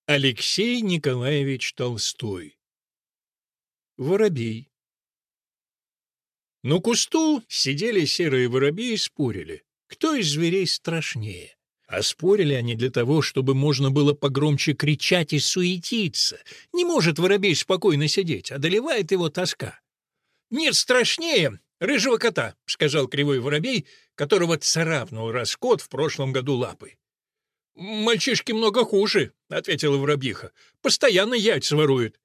Алексей Николаевич Толстой. Воробей. На кусту сидели серые воробьи и спорили, кто из зверей страшнее. А спорили они для того, чтобы можно было погромче кричать и суетиться. Не может воробей спокойно сидеть, одолевает его тоска. «Нет страшнее рыжего кота», — сказал кривой воробей, которого царапнул раз кот в прошлом году лапой. «Мальчишки много хуже», — ответила воробьиха. «Постоянно яйца воруют».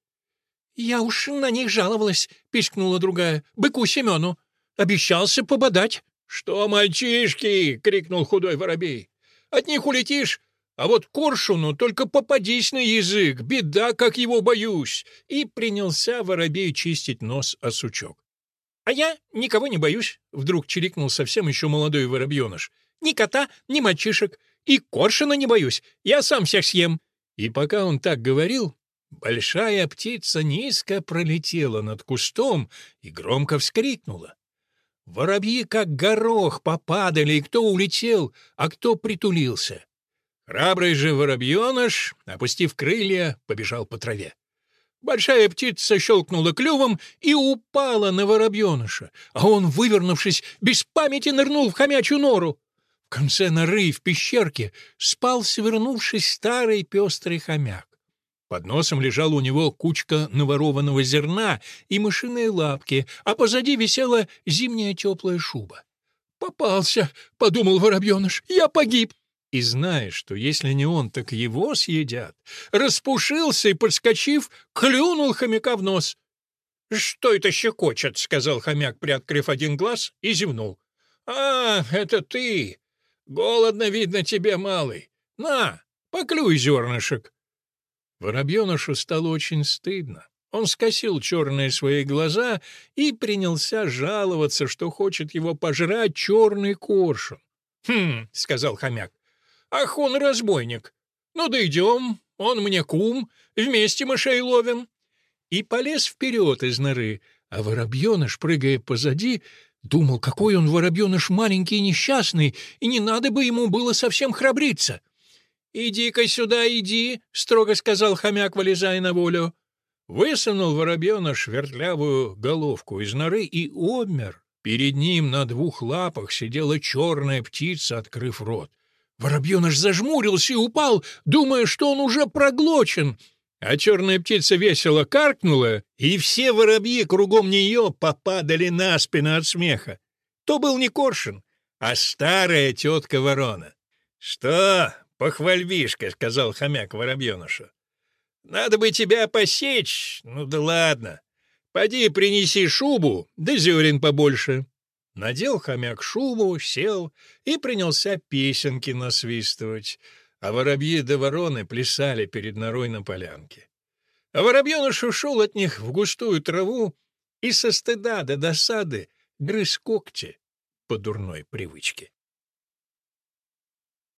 «Я уж на них жаловалась», — пискнула другая, — «быку Семену. Обещался пободать». «Что, мальчишки?» — крикнул худой воробей. «От них улетишь, а вот коршуну только попадись на язык, беда, как его боюсь». И принялся воробей чистить нос о сучок. «А я никого не боюсь», — вдруг чирикнул совсем еще молодой воробьеныш. «Ни кота, ни мальчишек. И коршуна не боюсь, я сам всех съем». И пока он так говорил, большая птица низко пролетела над кустом и громко вскрикнула. Воробьи, как горох, попадали, и кто улетел, а кто притулился. Храбрый же воробьеныш, опустив крылья, побежал по траве. Большая птица щелкнула клювом и упала на воробьеныша, а он, вывернувшись, без памяти нырнул в хомячью нору. В конце норы в пещерке спал, свернувшись, старый пестрый хомяк. Под носом лежала у него кучка наворованного зерна и мышиные лапки, а позади висела зимняя теплая шуба. «Попался!» — подумал воробьеныш. «Я погиб!» И, зная, что если не он, так его съедят, распушился и, подскочив, клюнул хомяка в нос. «Что это щекочет?» — сказал хомяк, приоткрыв один глаз, и зевнул. «А, это ты! Голодно, видно, тебе, малый. На, поклюй зернышек!» Воробьенышу стало очень стыдно. Он скосил черные свои глаза и принялся жаловаться, что хочет его пожрать черный коршун. «Хм», — сказал хомяк, — «ах, он разбойник. Ну да идем, он мне кум, вместе мышей ловим». И полез вперед из норы, а воробьеныш, прыгая позади, думал, какой он воробьеныш маленький и несчастный, и не надо бы ему было совсем храбриться. «Иди-ка сюда, иди», — строго сказал хомяк, вылезая на волю. Высунул воробьеныш вертлявую головку из норы и обмер. Перед ним на двух лапах сидела черная птица, открыв рот. Воробьеныш зажмурился и упал, думая, что он уже проглочен. А черная птица весело каркнула, и все воробьи кругом нее попадали на спину от смеха. То был не коршун, а старая тетка ворона. «Что, похвальбишка?» — сказал хомяк воробьенышу. «Надо бы тебя посечь. Ну да ладно. Поди принеси шубу, да зерен побольше». Надел хомяк шубу, сел и принялся песенки насвистывать, а воробьи да вороны плясали перед норой на полянке. А воробьеныш ушел от них в густую траву и со стыда до досады грыз когти по дурной привычке.